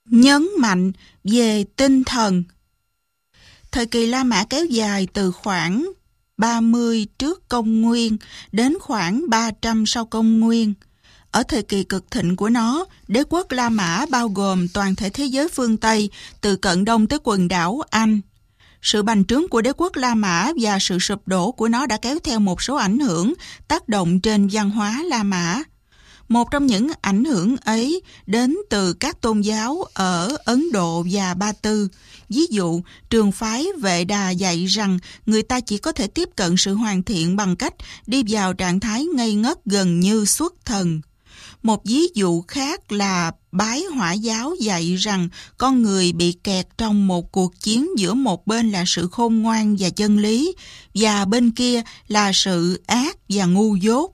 Nhấn mạnh về tinh thần. Thời kỳ La Mã kéo dài từ khoảng 30 trước công nguyên đến khoảng 300 sau công nguyên. Ở thời kỳ cực thịnh của nó, đế quốc La Mã bao gồm toàn thể thế giới phương Tây, từ Cận Đông tới quần đảo Anh. Sự bành trướng của đế quốc La Mã và sự sụp đổ của nó đã kéo theo một số ảnh hưởng, tác động trên văn hóa La Mã. Một trong những ảnh hưởng ấy đến từ các tôn giáo ở Ấn Độ và Ba Tư. Ví dụ, trường phái Vệ Đà dạy rằng người ta chỉ có thể tiếp cận sự hoàn thiện bằng cách đi vào trạng thái ngây ngất gần như xuất thần. Một ví dụ khác là Bái Hỏa giáo dạy rằng con người bị kẹt trong một cuộc chiến giữa một bên là sự khôn ngoan và chân lý, và bên kia là sự ác và ngu dốt.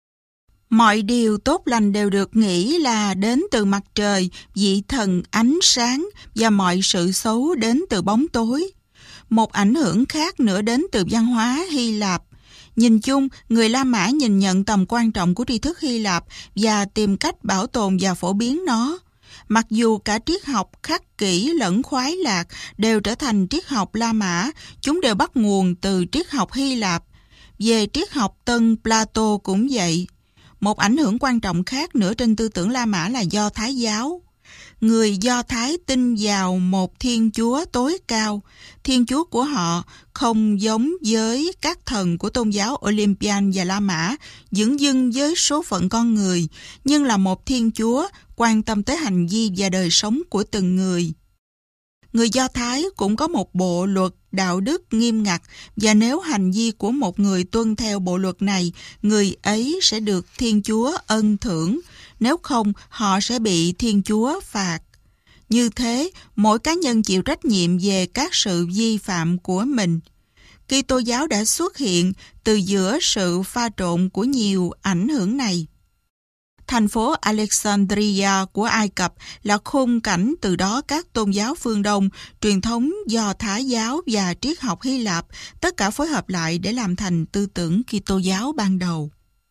Mọi điều tốt lành đều được nghĩ là đến từ mặt trời, vị thần ánh sáng, và mọi sự xấu đến từ bóng tối. Một ảnh hưởng khác nữa đến từ văn hóa Hy Lạp. Nhìn chung, người La Mã nhìn nhận tầm quan trọng của tri thức Hy Lạp và tìm cách bảo tồn và phổ biến nó. Mặc dù cả triết học khắc kỷ lẫn khoái lạc đều trở thành triết học La Mã, chúng đều bắt nguồn từ triết học Hy Lạp. Về triết học Tân Plato cũng vậy. Một ảnh hưởng quan trọng khác nữa trên tư tưởng La Mã là Do Thái giáo. Người Do Thái tin vào một Thiên Chúa tối cao. Thiên Chúa của họ không giống với các thần của tôn giáo Olympian và La Mã, dửng dưng với số phận con người, nhưng là một Thiên Chúa quan tâm tới hành vi và đời sống của từng người. Người Do Thái cũng có một bộ luật đạo đức nghiêm ngặt, và nếu hành vi của một người tuân theo bộ luật này, người ấy sẽ được Thiên Chúa ân thưởng, nếu không họ sẽ bị Thiên Chúa phạt. Như thế, mỗi cá nhân chịu trách nhiệm về các sự vi phạm của mình. Kitô giáo đã xuất hiện từ giữa sự pha trộn của nhiều ảnh hưởng này. Thành phố Alexandria của Ai Cập là khung cảnh từ đó các tôn giáo phương Đông, truyền thống Do Thái giáo và triết học Hy Lạp, tất cả phối hợp lại để làm thành tư tưởng Kitô giáo ban đầu.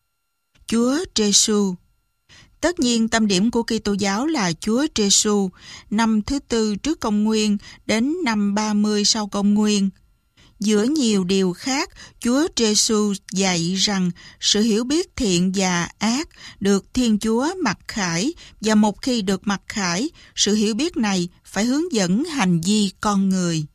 Chúa Giêsu. Tất nhiên, tâm điểm của Kitô giáo là Chúa Giêsu, năm thứ tư trước công nguyên đến năm 30 sau công nguyên. Giữa nhiều điều khác, Chúa Giêsu dạy rằng sự hiểu biết thiện và ác được Thiên Chúa mặc khải, và một khi được mặc khải, sự hiểu biết này phải hướng dẫn hành vi con người.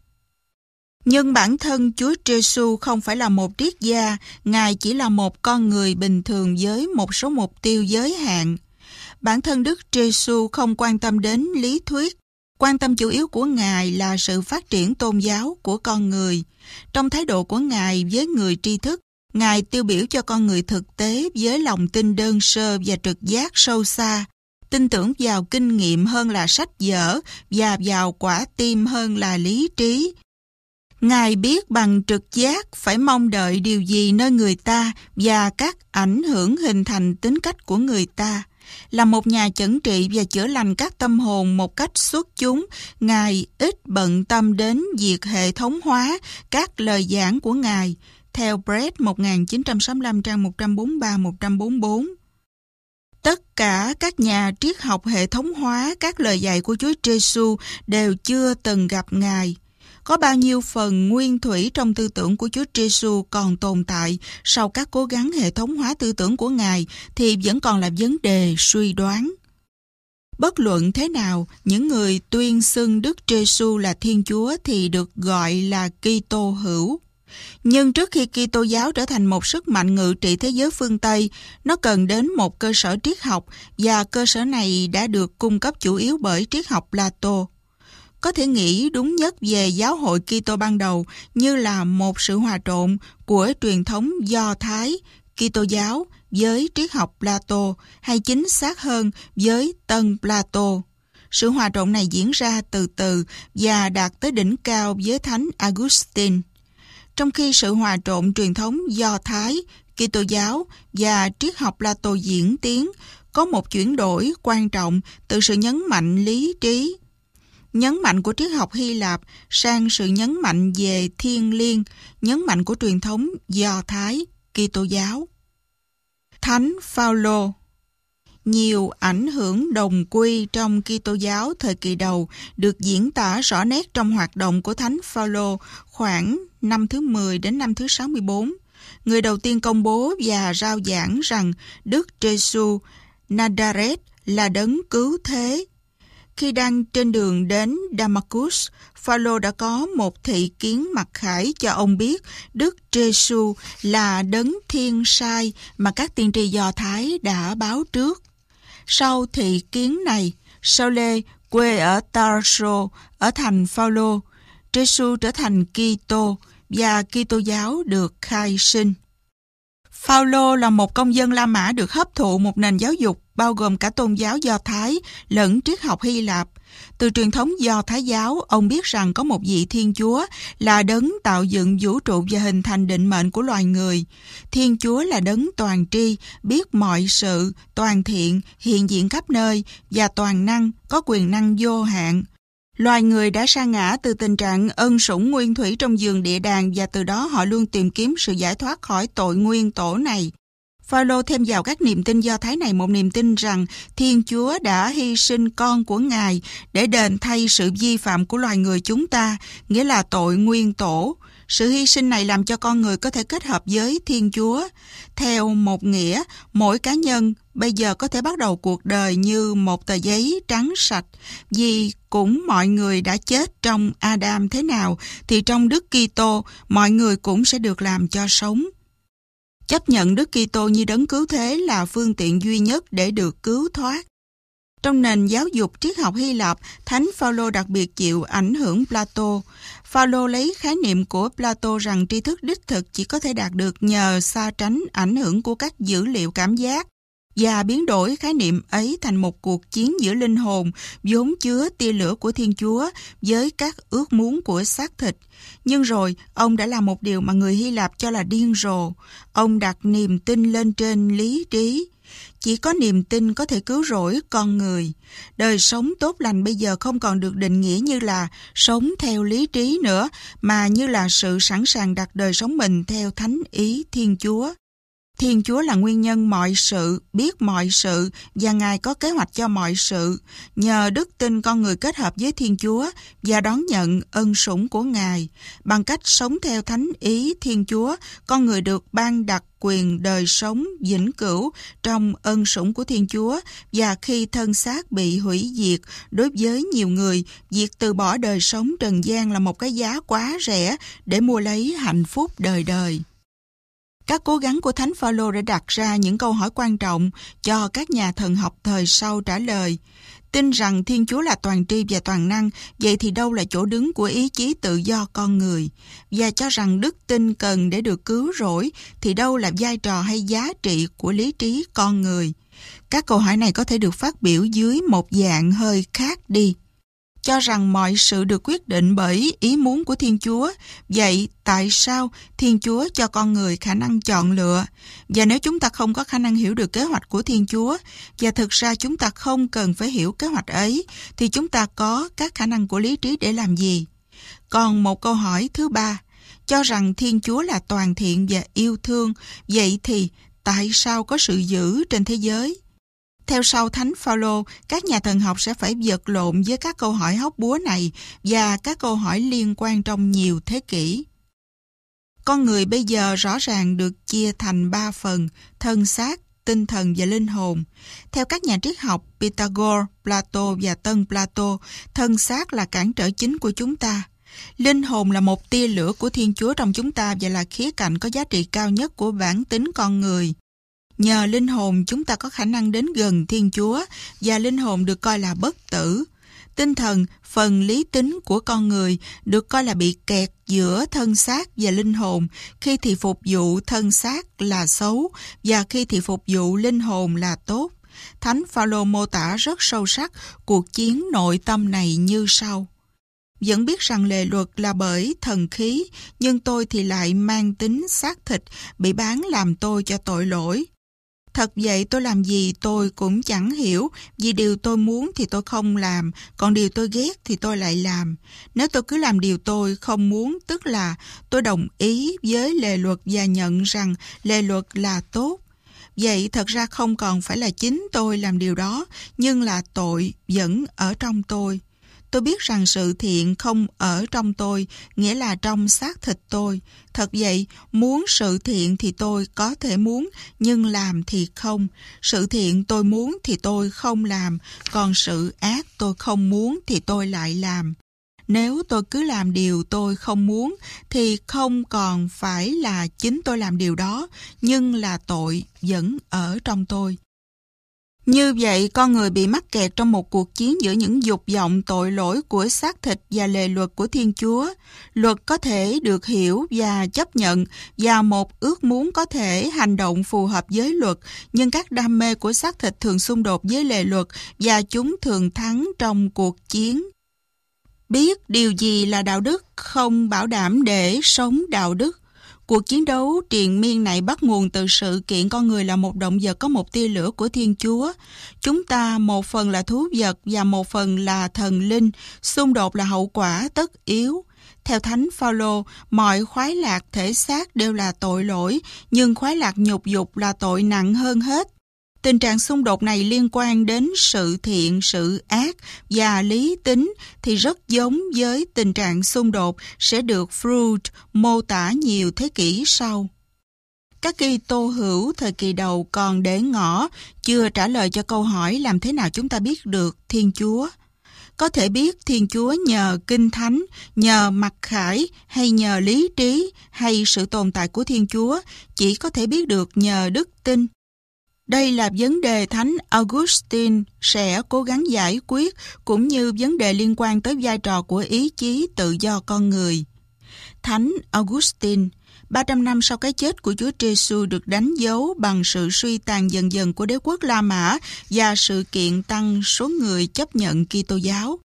Nhưng bản thân Chúa Giêsu không phải là một triết gia, Ngài chỉ là một con người bình thường với một số mục tiêu giới hạn. Bản thân Đức Giêsu không quan tâm đến lý thuyết, quan tâm chủ yếu của Ngài là sự phát triển tôn giáo của con người. Trong thái độ của Ngài với người tri thức, Ngài tiêu biểu cho con người thực tế với lòng tin đơn sơ và trực giác sâu xa, tin tưởng vào kinh nghiệm hơn là sách vở và vào quả tim hơn là lý trí. Ngài biết bằng trực giác phải mong đợi điều gì nơi người ta và các ảnh hưởng hình thành tính cách của người ta. Là một nhà chẩn trị và chữa lành các tâm hồn một cách xuất chúng, Ngài ít bận tâm đến việc hệ thống hóa các lời giảng của Ngài, theo Brett 1965 trang 143-144. Tất cả các nhà triết học hệ thống hóa các lời dạy của Chúa Giêsu đều chưa từng gặp Ngài. Có bao nhiêu phần nguyên thủy trong tư tưởng của Chúa Giêsu còn tồn tại sau các cố gắng hệ thống hóa tư tưởng của Ngài thì vẫn còn là vấn đề suy đoán. Bất luận thế nào, những người tuyên xưng Đức Giêsu là Thiên Chúa thì được gọi là Kitô hữu. Nhưng trước khi Kitô giáo trở thành một sức mạnh ngự trị thế giới phương Tây, nó cần đến một cơ sở triết học, và cơ sở này đã được cung cấp chủ yếu bởi triết học Plato. Có thể nghĩ đúng nhất về giáo hội Kitô ban đầu như là một sự hòa trộn của truyền thống Do Thái, Kitô giáo với triết học Plato, hay chính xác hơn với Tân Plato. Sự hòa trộn này diễn ra từ từ và đạt tới đỉnh cao với Thánh Augustine. Trong khi sự hòa trộn truyền thống Do Thái, Kitô giáo và triết học Plato diễn tiến, có một chuyển đổi quan trọng từ sự nhấn mạnh lý trí, nhấn mạnh của triết học Hy Lạp sang sự nhấn mạnh về thiêng liêng, nhấn mạnh của truyền thống Do Thái, Kitô giáo. Thánh Phaolô. Nhiều ảnh hưởng đồng quy trong Kitô giáo thời kỳ đầu được diễn tả rõ nét trong hoạt động của Thánh Phaolô khoảng năm thứ 10 đến năm thứ 64. Người đầu tiên công bố và rao giảng rằng Đức Giêsu Nazareth là đấng cứu thế. Khi đang trên đường đến Damascus, Phaolô đã có một thị kiến mặc khải cho ông biết Đức Giêsu là đấng thiên sai mà các tiên tri Do Thái đã báo trước. Sau thị kiến này, Saul-lê quê ở Tarso ở thành Phaolô, Giêsu trở thành Kitô và Kitô giáo được khai sinh. Phaolô là một công dân La Mã được hấp thụ một nền giáo dục bao gồm cả tôn giáo Do Thái lẫn triết học Hy Lạp. Từ truyền thống Do Thái giáo, ông biết rằng có một vị Thiên Chúa là đấng tạo dựng vũ trụ và hình thành định mệnh của loài người. Thiên Chúa là đấng toàn tri, biết mọi sự, toàn thiện, hiện diện khắp nơi và toàn năng, có quyền năng vô hạn. Loài người đã sa ngã từ tình trạng ân sủng nguyên thủy trong vườn địa đàng và từ đó họ luôn tìm kiếm sự giải thoát khỏi tội nguyên tổ này. Phaolô thêm vào các niềm tin Do Thái này một niềm tin rằng Thiên Chúa đã hy sinh con của Ngài để đền thay sự vi phạm của loài người chúng ta, nghĩa là tội nguyên tổ. Sự hy sinh này làm cho con người có thể kết hợp với Thiên Chúa. Theo một nghĩa, mỗi cá nhân bây giờ có thể bắt đầu cuộc đời như một tờ giấy trắng sạch, vì cũng mọi người đã chết trong Adam thế nào, thì trong Đức Kitô mọi người cũng sẽ được làm cho sống. Chấp nhận Đức Kitô như đấng cứu thế là phương tiện duy nhất để được cứu thoát. Trong nền giáo dục triết học Hy Lạp, Thánh Phaolô đặc biệt chịu ảnh hưởng Plato. Phaolô lấy khái niệm của Plato rằng tri thức đích thực chỉ có thể đạt được nhờ xa tránh ảnh hưởng của các dữ liệu cảm giác và biến đổi khái niệm ấy thành một cuộc chiến giữa linh hồn vốn chứa tia lửa của Thiên Chúa với các ước muốn của xác thịt. Nhưng rồi, ông đã làm một điều mà người Hy Lạp cho là điên rồ. Ông đặt niềm tin lên trên lý trí. Chỉ có niềm tin có thể cứu rỗi con người. Đời sống tốt lành bây giờ không còn được định nghĩa như là sống theo lý trí nữa, mà như là sự sẵn sàng đặt đời sống mình theo thánh ý Thiên Chúa. Thiên Chúa là nguyên nhân mọi sự, biết mọi sự và Ngài có kế hoạch cho mọi sự. Nhờ đức tin con người kết hợp với Thiên Chúa và đón nhận ân sủng của Ngài. Bằng cách sống theo thánh ý Thiên Chúa, con người được ban đặt quyền đời sống vĩnh cửu trong ân sủng của Thiên Chúa, và khi thân xác bị hủy diệt, đối với nhiều người, việc từ bỏ đời sống trần gian là một cái giá quá rẻ để mua lấy hạnh phúc đời đời. Các cố gắng của Thánh Phaolô đã đặt ra những câu hỏi quan trọng cho các nhà thần học thời sau trả lời. Tin rằng Thiên Chúa là toàn tri và toàn năng, vậy thì đâu là chỗ đứng của ý chí tự do con người? Và cho rằng đức tin cần để được cứu rỗi, thì đâu là vai trò hay giá trị của lý trí con người? Các câu hỏi này có thể được phát biểu dưới một dạng hơi khác đi. Cho rằng mọi sự được quyết định bởi ý muốn của Thiên Chúa, vậy tại sao Thiên Chúa cho con người khả năng chọn lựa? Và nếu chúng ta không có khả năng hiểu được kế hoạch của Thiên Chúa, và thực ra chúng ta không cần phải hiểu kế hoạch ấy, thì chúng ta có các khả năng của lý trí để làm gì? Còn một câu hỏi thứ ba, cho rằng Thiên Chúa là toàn thiện và yêu thương, vậy thì tại sao có sự dữ trên thế giới? Theo sau Thánh Phaolô, các nhà thần học sẽ phải vật lộn với các câu hỏi hóc búa này và các câu hỏi liên quan trong nhiều thế kỷ. Con người bây giờ rõ ràng được chia thành 3 phần: thân xác, tinh thần và linh hồn. Theo các nhà triết học Pythagore, Plato và Tân Plato, thân xác là cản trở chính của chúng ta. Linh hồn là một tia lửa của Thiên Chúa trong chúng ta và là khía cạnh có giá trị cao nhất của bản tính con người. Nhờ linh hồn chúng ta có khả năng đến gần Thiên Chúa và linh hồn được coi là bất tử. Tinh thần, phần lý tính của con người, được coi là bị kẹt giữa thân xác và linh hồn, khi thì phục vụ thân xác là xấu và khi thì phục vụ linh hồn là tốt. Thánh Phaolô mô tả rất sâu sắc cuộc chiến nội tâm này như sau. Vẫn biết rằng lề luật là bởi thần khí, nhưng tôi thì lại mang tính xác thịt, bị bán làm tôi cho tội lỗi. Thật vậy, tôi làm gì tôi cũng chẳng hiểu, vì điều tôi muốn thì tôi không làm, còn điều tôi ghét thì tôi lại làm. Nếu tôi cứ làm điều tôi không muốn, tức là tôi đồng ý với lề luật và nhận rằng lề luật là tốt. Vậy thật ra không còn phải là chính tôi làm điều đó, nhưng là tội vẫn ở trong tôi. Tôi biết rằng sự thiện không ở trong tôi, nghĩa là trong xác thịt tôi. Thật vậy, muốn sự thiện thì tôi có thể muốn, nhưng làm thì không. Sự thiện tôi muốn thì tôi không làm, còn sự ác tôi không muốn thì tôi lại làm. Nếu tôi cứ làm điều tôi không muốn, thì không còn phải là chính tôi làm điều đó, nhưng là tội vẫn ở trong tôi. Như vậy, con người bị mắc kẹt trong một cuộc chiến giữa những dục vọng tội lỗi của xác thịt và lề luật của Thiên Chúa. Luật có thể được hiểu và chấp nhận, và một ước muốn có thể hành động phù hợp với luật, nhưng các đam mê của xác thịt thường xung đột với lề luật, và chúng thường thắng trong cuộc chiến. Biết điều gì là đạo đức không bảo đảm để sống đạo đức. Cuộc chiến đấu triền miên này bắt nguồn từ sự kiện con người là một động vật có một tia lửa của Thiên Chúa. Chúng ta một phần là thú vật và một phần là thần linh. Xung đột là hậu quả tất yếu. Theo Thánh Phaolô, mọi khoái lạc thể xác đều là tội lỗi, nhưng khoái lạc nhục dục là tội nặng hơn hết. Tình trạng xung đột này liên quan đến sự thiện, sự ác và lý tính thì rất giống với tình trạng xung đột sẽ được Freud mô tả nhiều thế kỷ sau. Các Kitô hữu thời kỳ đầu còn để ngỏ, chưa trả lời cho câu hỏi làm thế nào chúng ta biết được Thiên Chúa. Có thể biết Thiên Chúa nhờ Kinh Thánh, nhờ mặc khải hay nhờ lý trí hay sự tồn tại của Thiên Chúa, chỉ có thể biết được nhờ đức tin. Đây là vấn đề Thánh Augustine sẽ cố gắng giải quyết, cũng như vấn đề liên quan tới vai trò của ý chí tự do con người. Thánh Augustine, 300 năm sau cái chết của Chúa Giêsu được đánh dấu bằng sự suy tàn dần dần của đế quốc La Mã và sự kiện tăng số người chấp nhận Kitô giáo.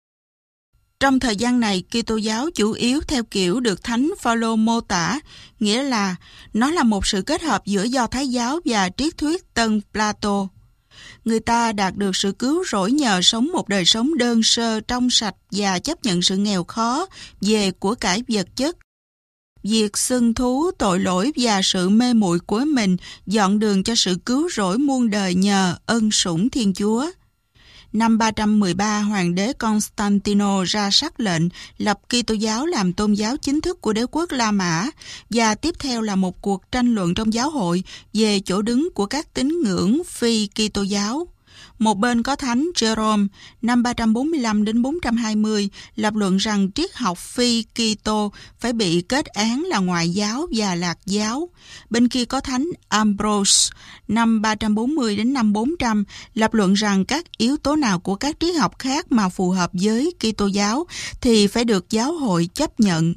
Trong thời gian này, Kitô giáo chủ yếu theo kiểu được Thánh Phaolô mô tả, nghĩa là nó là một sự kết hợp giữa Do Thái giáo và triết thuyết Tân Plato. Người ta đạt được sự cứu rỗi nhờ sống một đời sống đơn sơ, trong sạch và chấp nhận sự nghèo khó về của cải vật chất. Việc xưng thú tội lỗi và sự mê muội của mình dọn đường cho sự cứu rỗi muôn đời nhờ ân sủng Thiên Chúa. Năm 313, Hoàng đế Constantino ra sắc lệnh lập Kitô giáo làm tôn giáo chính thức của đế quốc La Mã, và tiếp theo là một cuộc tranh luận trong giáo hội về chỗ đứng của các tín ngưỡng phi Kitô giáo. Một bên có Thánh Jerome năm 345 đến 420 lập luận rằng triết học phi Kitô phải bị kết án là ngoại giáo và lạc giáo. Bên kia có Thánh Ambrose năm 340 đến năm 400 lập luận rằng các yếu tố nào của các triết học khác mà phù hợp với Kitô giáo thì phải được giáo hội chấp nhận.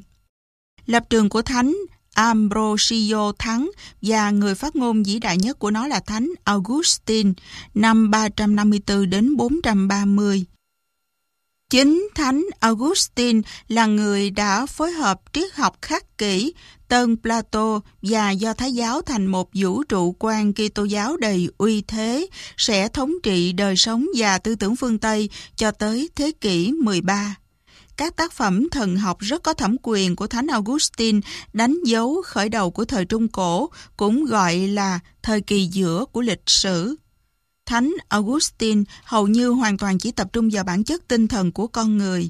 Lập trường của Thánh Ambrosio thắng, và người phát ngôn vĩ đại nhất của nó là Thánh Augustine năm 354 đến 430. Chính Thánh Augustine là người đã phối hợp triết học khắc kỷ, Tân Plato và Do Thái giáo thành một vũ trụ quan Kitô giáo đầy uy thế, sẽ thống trị đời sống và tư tưởng phương Tây cho tới thế kỷ 13. Các tác phẩm thần học rất có thẩm quyền của Thánh Augustine đánh dấu khởi đầu của thời Trung Cổ, cũng gọi là thời kỳ giữa của lịch sử. Thánh Augustine hầu như hoàn toàn chỉ tập trung vào bản chất tinh thần của con người.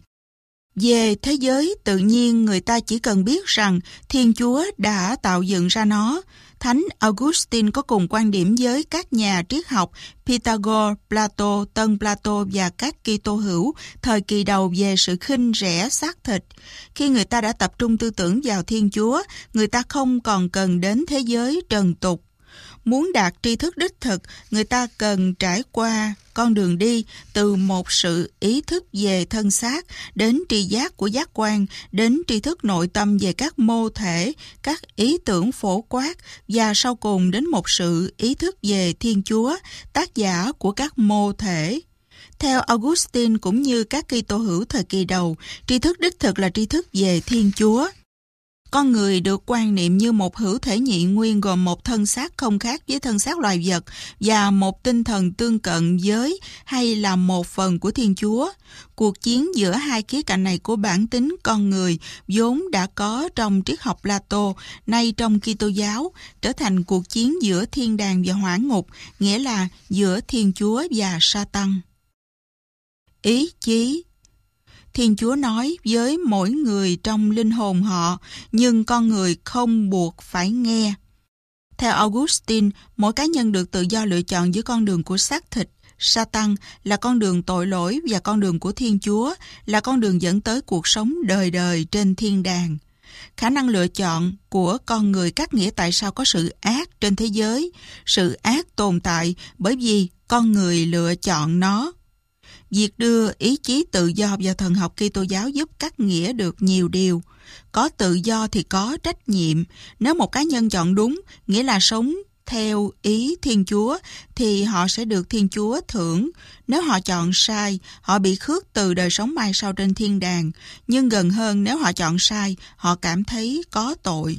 Về thế giới tự nhiên, người ta chỉ cần biết rằng Thiên Chúa đã tạo dựng ra nó. Thánh Augustine có cùng quan điểm với các nhà triết học Pythagore, Plato, Tân Plato và các Kitô hữu thời kỳ đầu về sự khinh rẻ xác thịt. Khi người ta đã tập trung tư tưởng vào Thiên Chúa, người ta không còn cần đến thế giới trần tục. Muốn đạt tri thức đích thực, người ta cần trải qua con đường đi từ một sự ý thức về thân xác, đến tri giác của giác quan, đến tri thức nội tâm về các mô thể, các ý tưởng phổ quát, và sau cùng đến một sự ý thức về Thiên Chúa, tác giả của các mô thể. Theo Augustine cũng như các Kitô hữu thời kỳ đầu, tri thức đích thực là tri thức về Thiên Chúa. Con người được quan niệm như một hữu thể nhị nguyên gồm một thân xác không khác với thân xác loài vật và một tinh thần tương cận với hay là một phần của Thiên Chúa. Cuộc chiến giữa hai khía cạnh này của bản tính con người vốn đã có trong triết học Plato, nay trong Kitô giáo, trở thành cuộc chiến giữa thiên đàng và hỏa ngục, nghĩa là giữa Thiên Chúa và Sa-tăng. Ý chí. Thiên Chúa nói với mỗi người trong linh hồn họ, nhưng con người không buộc phải nghe. Theo Augustine, mỗi cá nhân được tự do lựa chọn giữa con đường của xác thịt, Sa-tăng là con đường tội lỗi và con đường của Thiên Chúa là con đường dẫn tới cuộc sống đời đời trên thiên đàng. Khả năng lựa chọn của con người cắt nghĩa tại sao có sự ác trên thế giới. Sự ác tồn tại bởi vì con người lựa chọn nó. Việc đưa ý chí tự do vào thần học Kitô giáo giúp cắt nghĩa được nhiều điều. Có tự do thì có trách nhiệm. Nếu một cá nhân chọn đúng, nghĩa là sống theo ý Thiên Chúa, thì họ sẽ được Thiên Chúa thưởng. Nếu họ chọn sai, họ bị khước từ đời sống mai sau trên thiên đàng. Nhưng gần hơn, nếu họ chọn sai, họ cảm thấy có tội.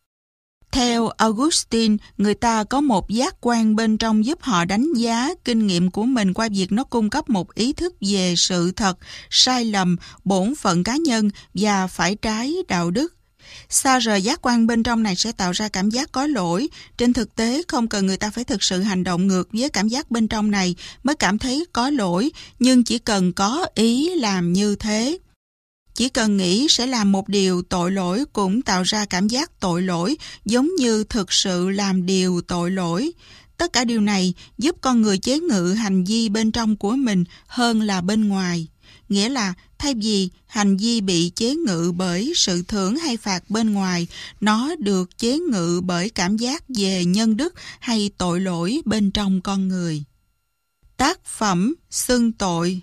Theo Augustine, người ta có một giác quan bên trong giúp họ đánh giá kinh nghiệm của mình qua việc nó cung cấp một ý thức về sự thật, sai lầm, bổn phận cá nhân và phải trái đạo đức. Xa rời giác quan bên trong này sẽ tạo ra cảm giác có lỗi. Trên thực tế, không cần người ta phải thực sự hành động ngược với cảm giác bên trong này mới cảm thấy có lỗi, nhưng chỉ cần có ý làm như thế. Chỉ cần nghĩ sẽ làm một điều tội lỗi cũng tạo ra cảm giác tội lỗi, giống như thực sự làm điều tội lỗi. Tất cả điều này giúp con người chế ngự hành vi bên trong của mình hơn là bên ngoài. Nghĩa là thay vì hành vi bị chế ngự bởi sự thưởng hay phạt bên ngoài, nó được chế ngự bởi cảm giác về nhân đức hay tội lỗi bên trong con người. Tác phẩm xưng tội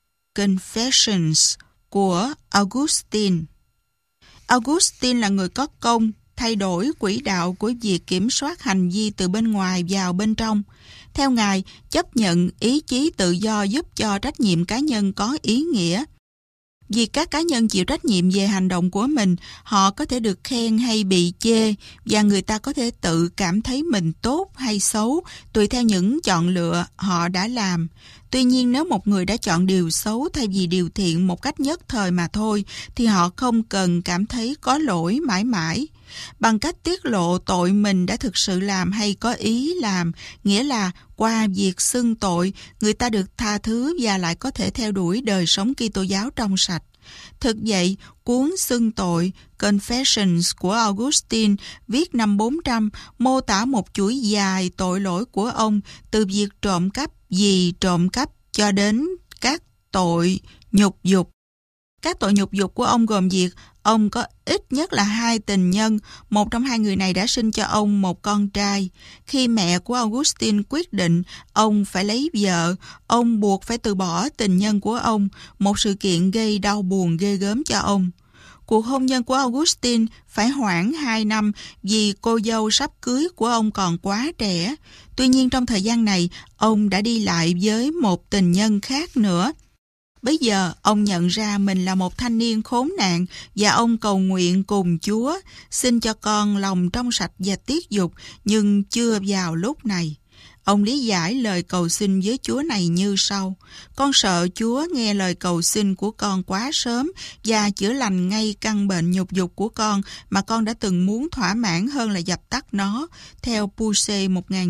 Confessions của Augustine. Augustine là người có công thay đổi quỹ đạo của việc kiểm soát hành vi từ bên ngoài vào bên trong. Theo Ngài, chấp nhận ý chí tự do giúp cho trách nhiệm cá nhân có ý nghĩa. Vì các cá nhân chịu trách nhiệm về hành động của mình, họ có thể được khen hay bị chê, và người ta có thể tự cảm thấy mình tốt hay xấu tùy theo những chọn lựa họ đã làm. Tuy nhiên, nếu một người đã chọn điều xấu thay vì điều thiện một cách nhất thời mà thôi, thì họ không cần cảm thấy có lỗi mãi mãi. Bằng cách tiết lộ tội mình đã thực sự làm hay có ý làm, nghĩa là qua việc xưng tội, người ta được tha thứ và lại có thể theo đuổi đời sống Kitô giáo trong sạch. Thực vậy, cuốn xưng tội Confessions của Augustine viết năm 400 mô tả một chuỗi dài tội lỗi của ông, từ việc trộm cắp, vì trộm cắp cho đến các tội nhục dục. Các tội nhục dục của ông gồm việc ông có ít nhất là 2 tình nhân, một trong 2 người này đã sinh cho ông một con trai. Khi mẹ của Augustine quyết định ông phải lấy vợ, ông buộc phải từ bỏ tình nhân của ông, một sự kiện gây đau buồn ghê gớm cho ông. Cuộc hôn nhân của Augustine phải hoãn 2 năm vì cô dâu sắp cưới của ông còn quá trẻ. Tuy nhiên trong thời gian này, ông đã đi lại với một tình nhân khác nữa. Bây giờ, ông nhận ra mình là một thanh niên khốn nạn và ông cầu nguyện cùng Chúa, xin cho con lòng trong sạch và tiết dục, nhưng chưa vào lúc này. Ông lý giải lời cầu xin với Chúa này như sau: con sợ Chúa nghe lời cầu xin của con quá sớm và chữa lành ngay căn bệnh nhục dục của con mà con đã từng muốn thỏa mãn hơn là dập tắt nó. Theo Pusey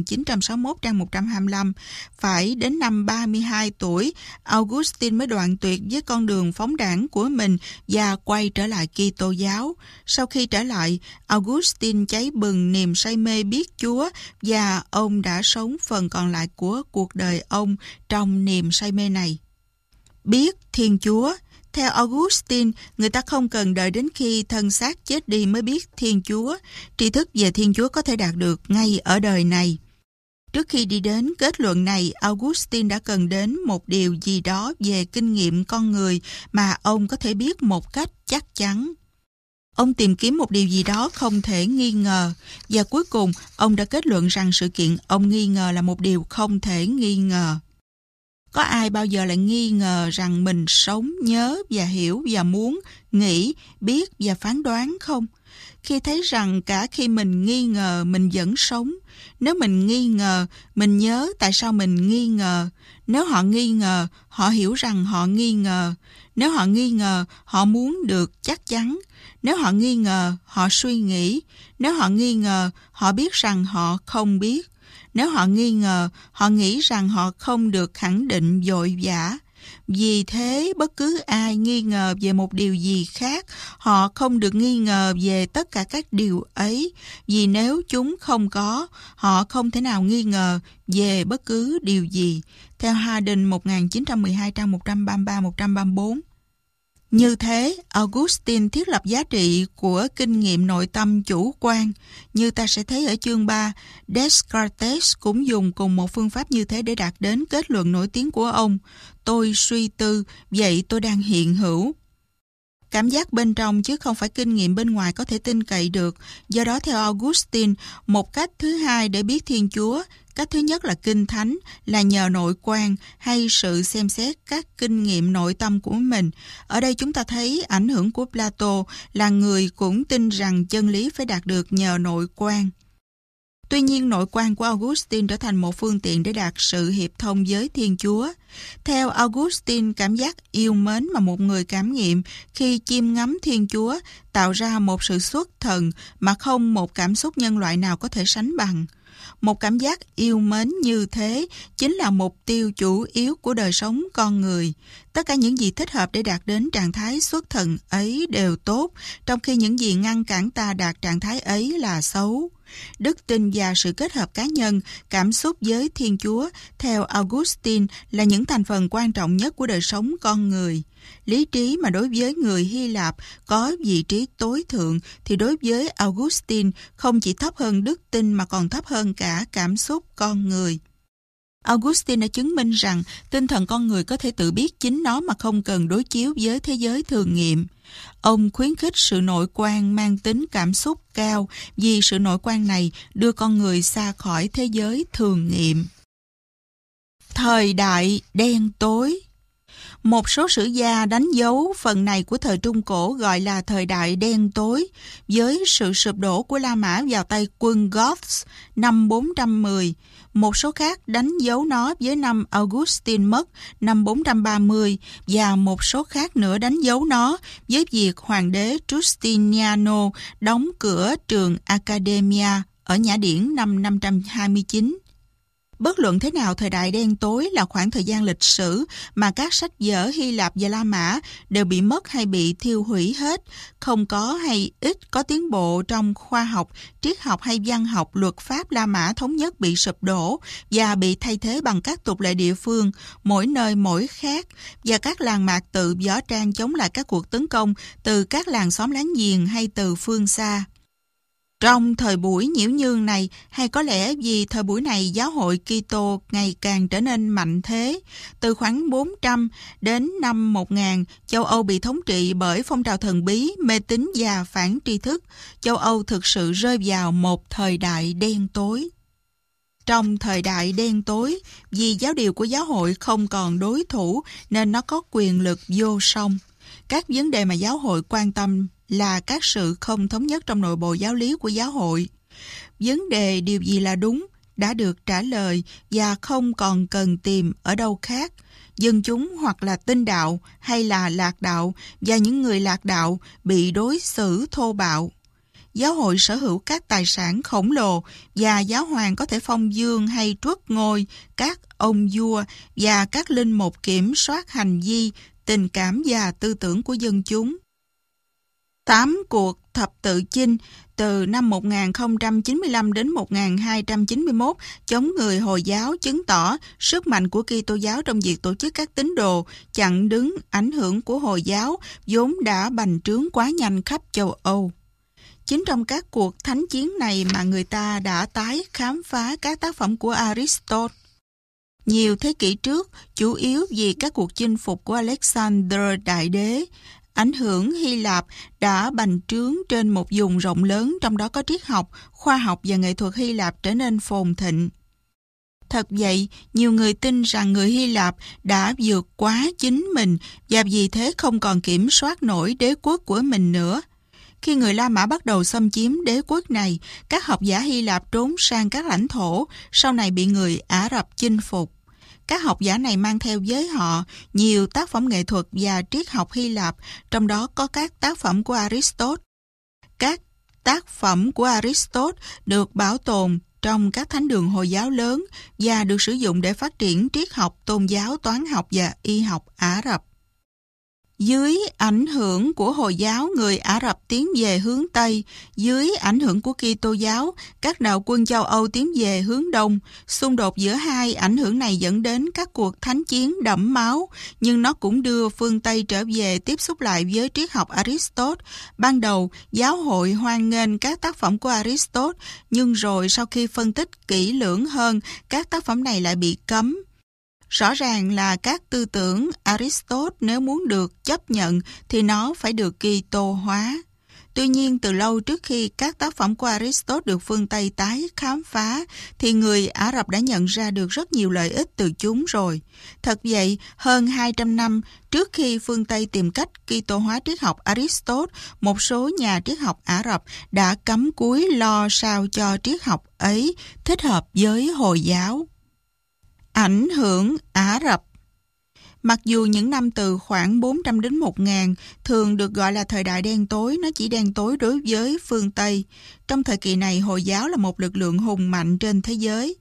1961 trang 125, phải đến năm 32 tuổi, Augustine mới đoạn tuyệt với con đường phóng đãng của mình và quay trở lại Kitô giáo. Sau khi trở lại, Augustine cháy bừng niềm say mê biết Chúa và ông đã sống phần còn lại của cuộc đời ông trong niềm say mê này. Biết Thiên Chúa. Theo Augustine, người ta không cần đợi đến khi thân xác chết đi mới biết Thiên Chúa. Tri thức về Thiên Chúa có thể đạt được ngay ở đời này. Trước khi đi đến kết luận này, Augustine đã cần đến một điều gì đó về kinh nghiệm con người mà ông có thể biết một cách chắc chắn. Ông tìm kiếm một điều gì đó không thể nghi ngờ, và cuối cùng ông đã kết luận rằng sự kiện ông nghi ngờ là một điều không thể nghi ngờ. Có ai bao giờ lại nghi ngờ rằng mình sống, nhớ và hiểu và muốn, nghĩ, biết và phán đoán không? khi thấy rằng cả khi mình nghi ngờ mình vẫn sống. Nếu mình nghi ngờ, mình nhớ tại sao mình nghi ngờ. Nếu họ nghi ngờ, họ hiểu rằng họ nghi ngờ. Nếu họ nghi ngờ, họ muốn được chắc chắn. Nếu họ nghi ngờ, họ suy nghĩ. Nếu họ nghi ngờ, họ biết rằng họ không biết. Nếu họ nghi ngờ, họ nghĩ rằng họ không được khẳng định vội vã. Vì thế, bất cứ ai nghi ngờ về một điều gì khác, họ không được nghi ngờ về tất cả các điều ấy, vì nếu chúng không có, họ không thể nào nghi ngờ về bất cứ điều gì. Theo Hardin 1912 trang 133-134. Như thế, Augustine thiết lập giá trị của kinh nghiệm nội tâm chủ quan. Như ta sẽ thấy ở chương 3, Descartes cũng dùng cùng một phương pháp như thế để đạt đến kết luận nổi tiếng của ông. Tôi suy tư, vậy tôi đang hiện hữu. Cảm giác bên trong chứ không phải kinh nghiệm bên ngoài có thể tin cậy được. Do đó theo Augustine, một cách thứ hai để biết Thiên Chúa, cách thứ nhất là Kinh Thánh, là nhờ nội quan hay sự xem xét các kinh nghiệm nội tâm của mình. Ở đây chúng ta thấy ảnh hưởng của Plato là người cũng tin rằng chân lý phải đạt được nhờ nội quan. Tuy nhiên, nội quan của Augustine trở thành một phương tiện để đạt sự hiệp thông với Thiên Chúa. Theo Augustine, cảm giác yêu mến mà một người cảm nghiệm khi chiêm ngắm Thiên Chúa tạo ra một sự xuất thần mà không một cảm xúc nhân loại nào có thể sánh bằng. Một cảm giác yêu mến như thế chính là mục tiêu chủ yếu của đời sống con người. Tất cả những gì thích hợp để đạt đến trạng thái xuất thần ấy đều tốt, trong khi những gì ngăn cản ta đạt trạng thái ấy là xấu. Đức tin và sự kết hợp cá nhân, cảm xúc với Thiên Chúa, theo Augustine, là những thành phần quan trọng nhất của đời sống con người. Lý trí mà đối với người Hy Lạp có vị trí tối thượng, thì đối với Augustine không chỉ thấp hơn đức tin mà còn thấp hơn cả cảm xúc con người. Augustine đã chứng minh rằng tinh thần con người có thể tự biết chính nó mà không cần đối chiếu với thế giới thường nghiệm. Ông khuyến khích sự nội quan mang tính cảm xúc cao vì sự nội quan này đưa con người xa khỏi thế giới thường nghiệm. Thời đại đen tối. Một số sử gia đánh dấu phần này của thời Trung Cổ gọi là thời đại đen tối, với sự sụp đổ của La Mã vào tay quân Goths năm 410. Một số khác đánh dấu nó với năm Augustine mất năm 430 và một số khác nữa đánh dấu nó với việc hoàng đế Justiniano đóng cửa trường Academia ở Nhã Điển năm 529. Bất luận thế nào, thời đại đen tối là khoảng thời gian lịch sử mà các sách vở Hy Lạp và La Mã đều bị mất hay bị thiêu hủy hết, không có hay ít có tiến bộ trong khoa học, triết học hay văn học. Luật pháp La Mã thống nhất bị sụp đổ và bị thay thế bằng các tục lệ địa phương, mỗi nơi mỗi khác, và các làng mạc tự võ trang chống lại các cuộc tấn công từ các làng xóm láng giềng hay từ phương xa. Trong thời buổi nhiễu nhương này, hay có lẽ vì thời buổi này giáo hội Kitô ngày càng trở nên mạnh thế, từ khoảng 400 đến năm 1000, châu Âu bị thống trị bởi phong trào thần bí, mê tín và phản tri thức. Châu Âu thực sự rơi vào một thời đại đen tối. Trong thời đại đen tối, vì giáo điều của giáo hội không còn đối thủ nên nó có quyền lực vô song. Các vấn đề mà giáo hội quan tâm là các sự không thống nhất trong nội bộ giáo lý của giáo hội. Vấn đề điều gì là đúng đã được trả lời và không còn cần tìm ở đâu khác. Dân chúng hoặc là tin đạo hay là lạc đạo, và những người lạc đạo bị đối xử thô bạo. Giáo hội sở hữu các tài sản khổng lồ và giáo hoàng có thể phong dương hay truất ngôi các ông vua, và các linh mục kiểm soát hành vi, tình cảm và tư tưởng của dân chúng. 8 cuộc thập tự chinh từ năm 1095 đến 1291 chống người Hồi giáo chứng tỏ sức mạnh của Kitô giáo trong việc tổ chức các tín đồ, chặn đứng ảnh hưởng của Hồi giáo vốn đã bành trướng quá nhanh khắp châu Âu. Chính trong các cuộc thánh chiến này mà người ta đã tái khám phá các tác phẩm của Aristotle. Nhiều thế kỷ trước, chủ yếu vì các cuộc chinh phục của Alexander Đại Đế, ảnh hưởng Hy Lạp đã bành trướng trên một vùng rộng lớn, trong đó có triết học, khoa học và nghệ thuật Hy Lạp trở nên phồn thịnh. Thật vậy, nhiều người tin rằng người Hy Lạp đã vượt quá chính mình và vì thế không còn kiểm soát nổi đế quốc của mình nữa. Khi người La Mã bắt đầu xâm chiếm đế quốc này, các học giả Hy Lạp trốn sang các lãnh thổ, sau này bị người Ả Rập chinh phục. Các học giả này mang theo với họ nhiều tác phẩm nghệ thuật và triết học Hy Lạp, trong đó có các tác phẩm của Aristotle. Các tác phẩm của Aristotle được bảo tồn trong các thánh đường Hồi giáo lớn và được sử dụng để phát triển triết học, tôn giáo, toán học và y học Ả Rập. Dưới ảnh hưởng của Hồi giáo, người Ả Rập tiến về hướng Tây. Dưới ảnh hưởng của Kitô giáo, các đạo quân châu Âu tiến về hướng Đông. Xung đột giữa hai ảnh hưởng này dẫn đến các cuộc thánh chiến đẫm máu, nhưng nó cũng đưa phương Tây trở về tiếp xúc lại với triết học Aristotle. Ban đầu, giáo hội hoan nghênh các tác phẩm của Aristotle, nhưng rồi sau khi phân tích kỹ lưỡng hơn, các tác phẩm này lại bị cấm. Rõ ràng là các tư tưởng Aristotle nếu muốn được chấp nhận thì nó phải được Kitô hóa. Tuy nhiên, từ lâu trước khi các tác phẩm của Aristotle được phương Tây tái khám phá, thì người Ả Rập đã nhận ra được rất nhiều lợi ích từ chúng rồi. Thật vậy, hơn 200 năm trước khi phương Tây tìm cách Kitô hóa triết học Aristotle, một số nhà triết học Ả Rập đã cắm cúi lo sao cho triết học ấy thích hợp với Hồi giáo. Ảnh hưởng Ả Rập. Mặc dù những năm từ khoảng 400 đến 1000 thường được gọi là thời đại đen tối, nó chỉ đen tối đối với phương Tây. Trong thời kỳ này, Hồi giáo là một lực lượng hùng mạnh trên thế giới.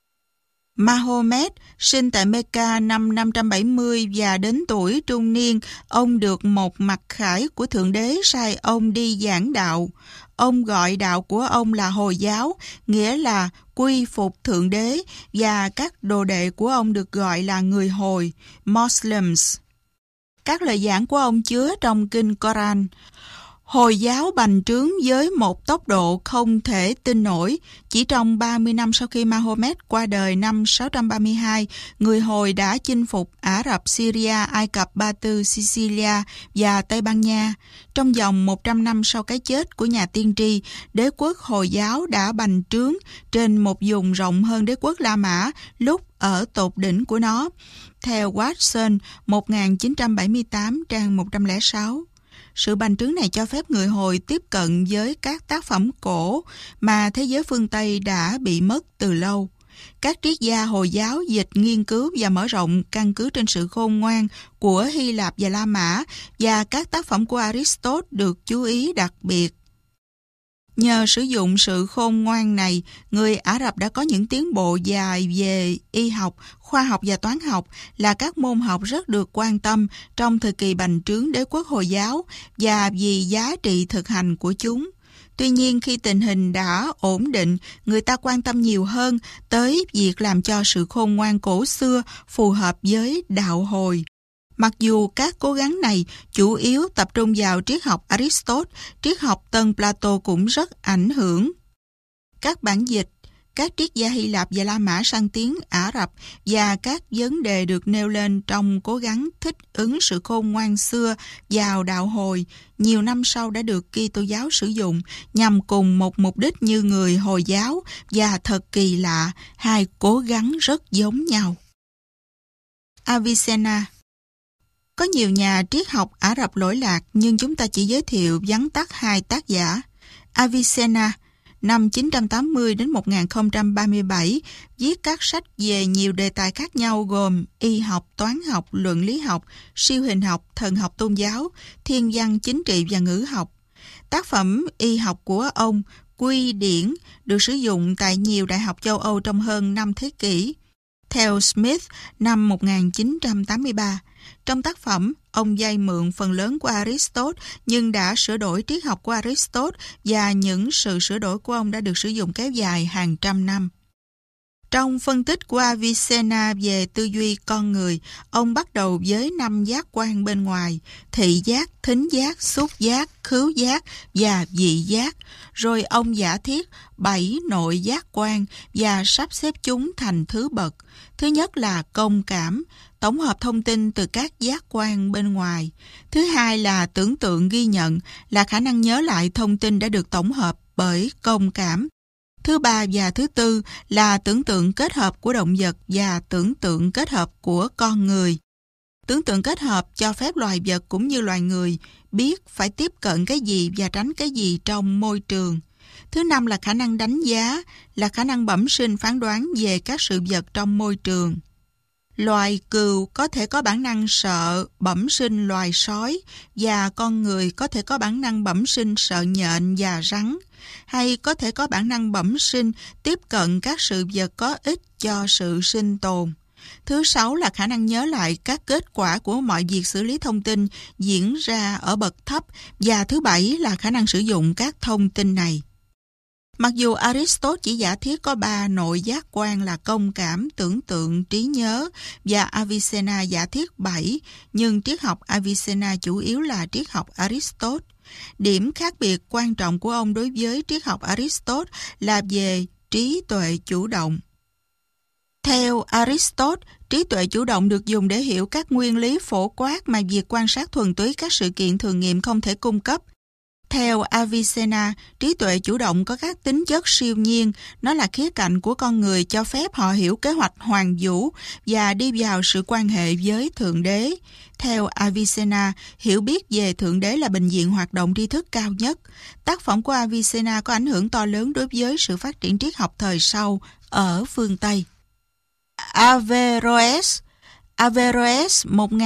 Mahomet sinh tại Mecca năm 570 và đến tuổi trung niên, ông được một mặc khải của Thượng Đế sai ông đi giảng đạo. Ông gọi đạo của ông là Hồi giáo, nghĩa là quy phục Thượng Đế, và các đồ đệ của ông được gọi là người Hồi, Muslims. Các lời giảng của ông chứa trong kinh Koran. Hồi giáo bành trướng với một tốc độ không thể tin nổi. Chỉ trong 30 năm sau khi Mahomet qua đời năm 632, người Hồi đã chinh phục Ả Rập, Syria, Ai Cập, Ba Tư, Sicilia và Tây Ban Nha. Trong vòng 100 năm sau cái chết của nhà tiên tri, đế quốc Hồi giáo đã bành trướng trên một vùng rộng hơn đế quốc La Mã lúc ở tột đỉnh của nó. Theo Watson, 1978, trang 106. Sự bành trướng này cho phép người Hồi tiếp cận với các tác phẩm cổ mà thế giới phương Tây đã bị mất từ lâu. Các triết gia Hồi giáo dịch, nghiên cứu và mở rộng căn cứ trên sự khôn ngoan của Hy Lạp và La Mã, và các tác phẩm của Aristotle được chú ý đặc biệt. Nhờ sử dụng sự khôn ngoan này, người Ả Rập đã có những tiến bộ dài về y học, khoa học và toán học, là các môn học rất được quan tâm trong thời kỳ bành trướng đế quốc Hồi giáo và vì giá trị thực hành của chúng. Tuy nhiên, khi tình hình đã ổn định, người ta quan tâm nhiều hơn tới việc làm cho sự khôn ngoan cổ xưa phù hợp với đạo Hồi. Mặc dù các cố gắng này chủ yếu tập trung vào triết học Aristotle, triết học Tân Plato cũng rất ảnh hưởng. Các bản dịch, các triết gia Hy Lạp và La Mã sang tiếng Ả Rập và các vấn đề được nêu lên trong cố gắng thích ứng sự khôn ngoan xưa vào đạo Hồi, nhiều năm sau đã được Kitô giáo sử dụng nhằm cùng một mục đích như người Hồi giáo, và thật kỳ lạ, hai cố gắng rất giống nhau. Avicenna. Có nhiều nhà triết học Ả Rập lỗi lạc, nhưng chúng ta chỉ giới thiệu vắn tắt hai tác giả. Avicenna, năm 980 đến 1037, viết các sách về nhiều đề tài khác nhau gồm y học, toán học, luận lý học, siêu hình học, thần học tôn giáo, thiên văn, chính trị và ngữ học. Tác phẩm y học của ông, Quy điển, được sử dụng tại nhiều đại học châu Âu trong hơn 5 thế kỷ. Theo Smith, năm 1983, trong tác phẩm, ông vay mượn phần lớn của Aristotle nhưng đã sửa đổi triết học của Aristotle, và những sự sửa đổi của ông đã được sử dụng kéo dài hàng trăm năm. Trong phân tích của Avicenna về tư duy con người, ông bắt đầu với 5 giác quan bên ngoài: thị giác, thính giác, xúc giác, khứu giác và vị giác. Rồi ông giả thiết 7 nội giác quan và sắp xếp chúng thành thứ bậc. Thứ nhất là công cảm, tổng hợp thông tin từ các giác quan bên ngoài. Thứ hai là tưởng tượng ghi nhận, là khả năng nhớ lại thông tin đã được tổng hợp bởi công cảm. Thứ ba và thứ tư là tưởng tượng kết hợp của động vật và tưởng tượng kết hợp của con người. Tưởng tượng kết hợp cho phép loài vật cũng như loài người biết phải tiếp cận cái gì và tránh cái gì trong môi trường. Thứ năm là khả năng đánh giá, là khả năng bẩm sinh phán đoán về các sự vật trong môi trường. Loài cừu có thể có bản năng sợ bẩm sinh loài sói, và con người có thể có bản năng bẩm sinh sợ nhện và rắn, hay có thể có bản năng bẩm sinh tiếp cận các sự vật có ích cho sự sinh tồn. Thứ sáu là khả năng nhớ lại các kết quả của mọi việc xử lý thông tin diễn ra ở bậc thấp, và thứ bảy là khả năng sử dụng các thông tin này. Mặc dù Aristotle chỉ giả thiết có 3 nội giác quan là công cảm, tưởng tượng, trí nhớ, và Avicenna giả thiết 7, nhưng triết học Avicenna chủ yếu là triết học Aristotle. Điểm khác biệt quan trọng của ông đối với triết học Aristotle là về trí tuệ chủ động. Theo Aristotle, trí tuệ chủ động được dùng để hiểu các nguyên lý phổ quát mà việc quan sát thuần túy các sự kiện thường nghiệm không thể cung cấp. Theo Avicenna, trí tuệ chủ động có các tính chất siêu nhiên, nó là khía cạnh của con người cho phép họ hiểu kế hoạch hoàn vũ và đi vào sự quan hệ với Thượng Đế. Theo Avicenna, hiểu biết về Thượng Đế là bình diện hoạt động tri thức cao nhất. Tác phẩm của Avicenna có ảnh hưởng to lớn đối với sự phát triển triết học thời sau ở phương Tây. Averroes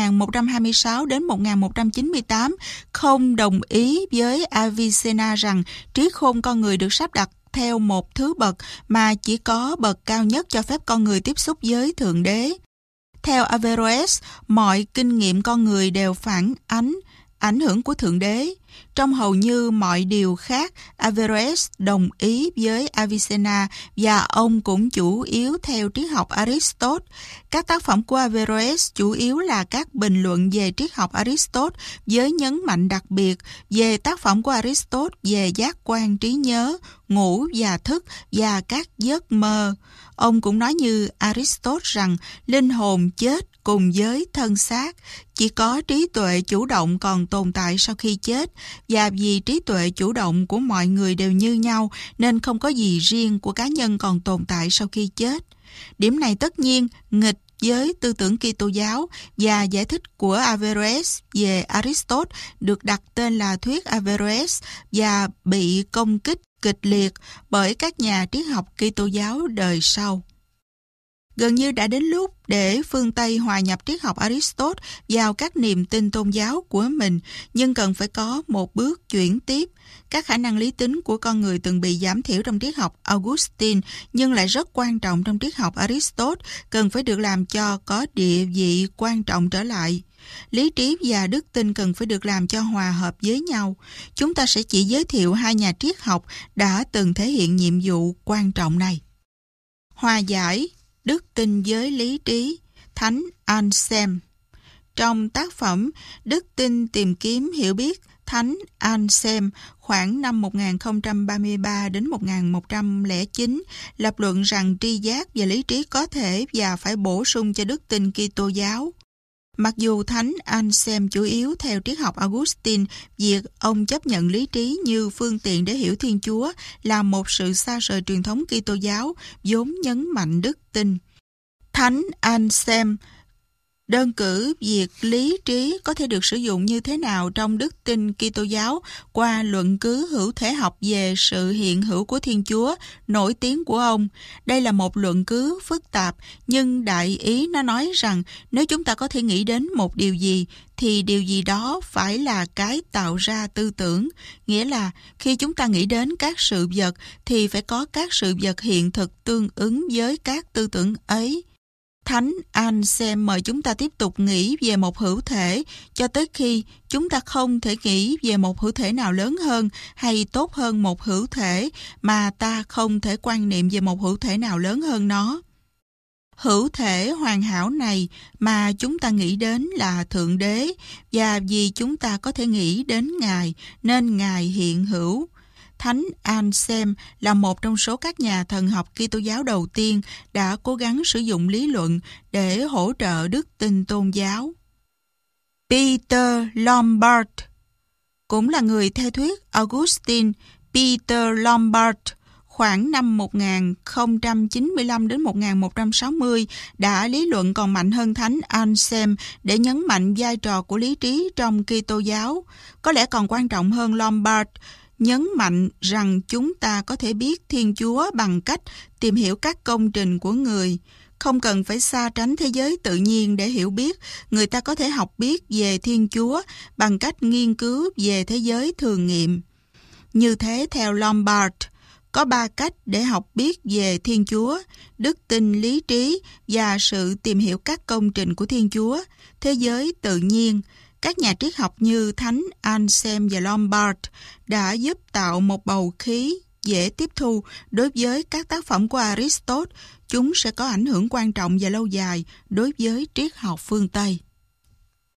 1126 đến 1198 không đồng ý với Avicenna rằng trí khôn con người được sắp đặt theo một thứ bậc mà chỉ có bậc cao nhất cho phép con người tiếp xúc với Thượng Đế. Theo Averroes, mọi kinh nghiệm con người đều phản ánh ảnh hưởng của Thượng Đế. Trong hầu như mọi điều khác, Averroes đồng ý với Avicenna và ông cũng chủ yếu theo triết học Aristotle. Các tác phẩm của Averroes chủ yếu là các bình luận về triết học Aristotle với nhấn mạnh đặc biệt về tác phẩm của Aristotle về giác quan, trí nhớ, ngủ và thức và các giấc mơ. Ông cũng nói như Aristotle rằng linh hồn chết cùng với thân xác, chỉ có trí tuệ chủ động còn tồn tại sau khi chết, và vì trí tuệ chủ động của mọi người đều như nhau nên không có gì riêng của cá nhân còn tồn tại sau khi chết. Điểm này tất nhiên nghịch với tư tưởng Kitô giáo, và giải thích của Averroes về Aristotle được đặt tên là thuyết Averroes và bị công kích kịch liệt bởi các nhà triết học Kitô giáo đời sau. Gần như đã đến lúc để phương Tây hòa nhập triết học Aristotle vào các niềm tin tôn giáo của mình, nhưng cần phải có một bước chuyển tiếp. Các khả năng lý tính của con người từng bị giảm thiểu trong triết học Augustine, nhưng lại rất quan trọng trong triết học Aristotle, cần phải được làm cho có địa vị quan trọng trở lại. Lý trí và đức tin cần phải được làm cho hòa hợp với nhau. Chúng ta sẽ chỉ giới thiệu 2 nhà triết học đã từng thể hiện nhiệm vụ quan trọng này. Hòa giải đức tin với lý trí, Thánh Anselm. Trong tác phẩm Đức tin tìm kiếm hiểu biết, Thánh Anselm khoảng năm 1033 đến 1109 lập luận rằng tri giác và lý trí có thể và phải bổ sung cho đức tin Kitô giáo. Mặc dù Thánh Anselm chủ yếu theo triết học Augustine, việc ông chấp nhận lý trí như phương tiện để hiểu Thiên Chúa là một sự xa rời truyền thống Kitô giáo vốn nhấn mạnh đức tin. Thánh Anselm đơn cử việc lý trí có thể được sử dụng như thế nào trong đức tin Kitô giáo qua luận cứ hữu thể học về sự hiện hữu của Thiên Chúa nổi tiếng của ông. Đây là một luận cứ phức tạp, nhưng đại ý nó nói rằng nếu chúng ta có thể nghĩ đến một điều gì, thì điều gì đó phải là cái tạo ra tư tưởng. Nghĩa là khi chúng ta nghĩ đến các sự vật, thì phải có các sự vật hiện thực tương ứng với các tư tưởng ấy. Thánh Anselm mời chúng ta tiếp tục nghĩ về một hữu thể cho tới khi chúng ta không thể nghĩ về một hữu thể nào lớn hơn hay tốt hơn một hữu thể mà ta không thể quan niệm về một hữu thể nào lớn hơn nó. Hữu thể hoàn hảo này mà chúng ta nghĩ đến là Thượng Đế, và vì chúng ta có thể nghĩ đến Ngài nên Ngài hiện hữu. Thánh Anselm là một trong số các nhà thần học Kitô giáo đầu tiên đã cố gắng sử dụng lý luận để hỗ trợ đức tin tôn giáo. Peter Lombard cũng là người theo thuyết Augustine. Peter Lombard khoảng năm 1095 đến 1160 đã lý luận còn mạnh hơn Thánh Anselm để nhấn mạnh vai trò của lý trí trong Kitô giáo. Có lẽ còn quan trọng hơn Lombard, nhấn mạnh rằng chúng ta có thể biết Thiên Chúa bằng cách tìm hiểu các công trình của người. Không cần phải xa tránh thế giới tự nhiên để hiểu biết, người ta có thể học biết về Thiên Chúa bằng cách nghiên cứu về thế giới thường nghiệm. Như thế, theo Lombard, có 3 cách để học biết về Thiên Chúa: đức tin, lý trí và sự tìm hiểu các công trình của Thiên Chúa, thế giới tự nhiên. Các nhà triết học như Thánh Anselm và Lombard đã giúp tạo một bầu khí dễ tiếp thu đối với các tác phẩm của Aristotle. Chúng sẽ có ảnh hưởng quan trọng và lâu dài đối với triết học phương Tây.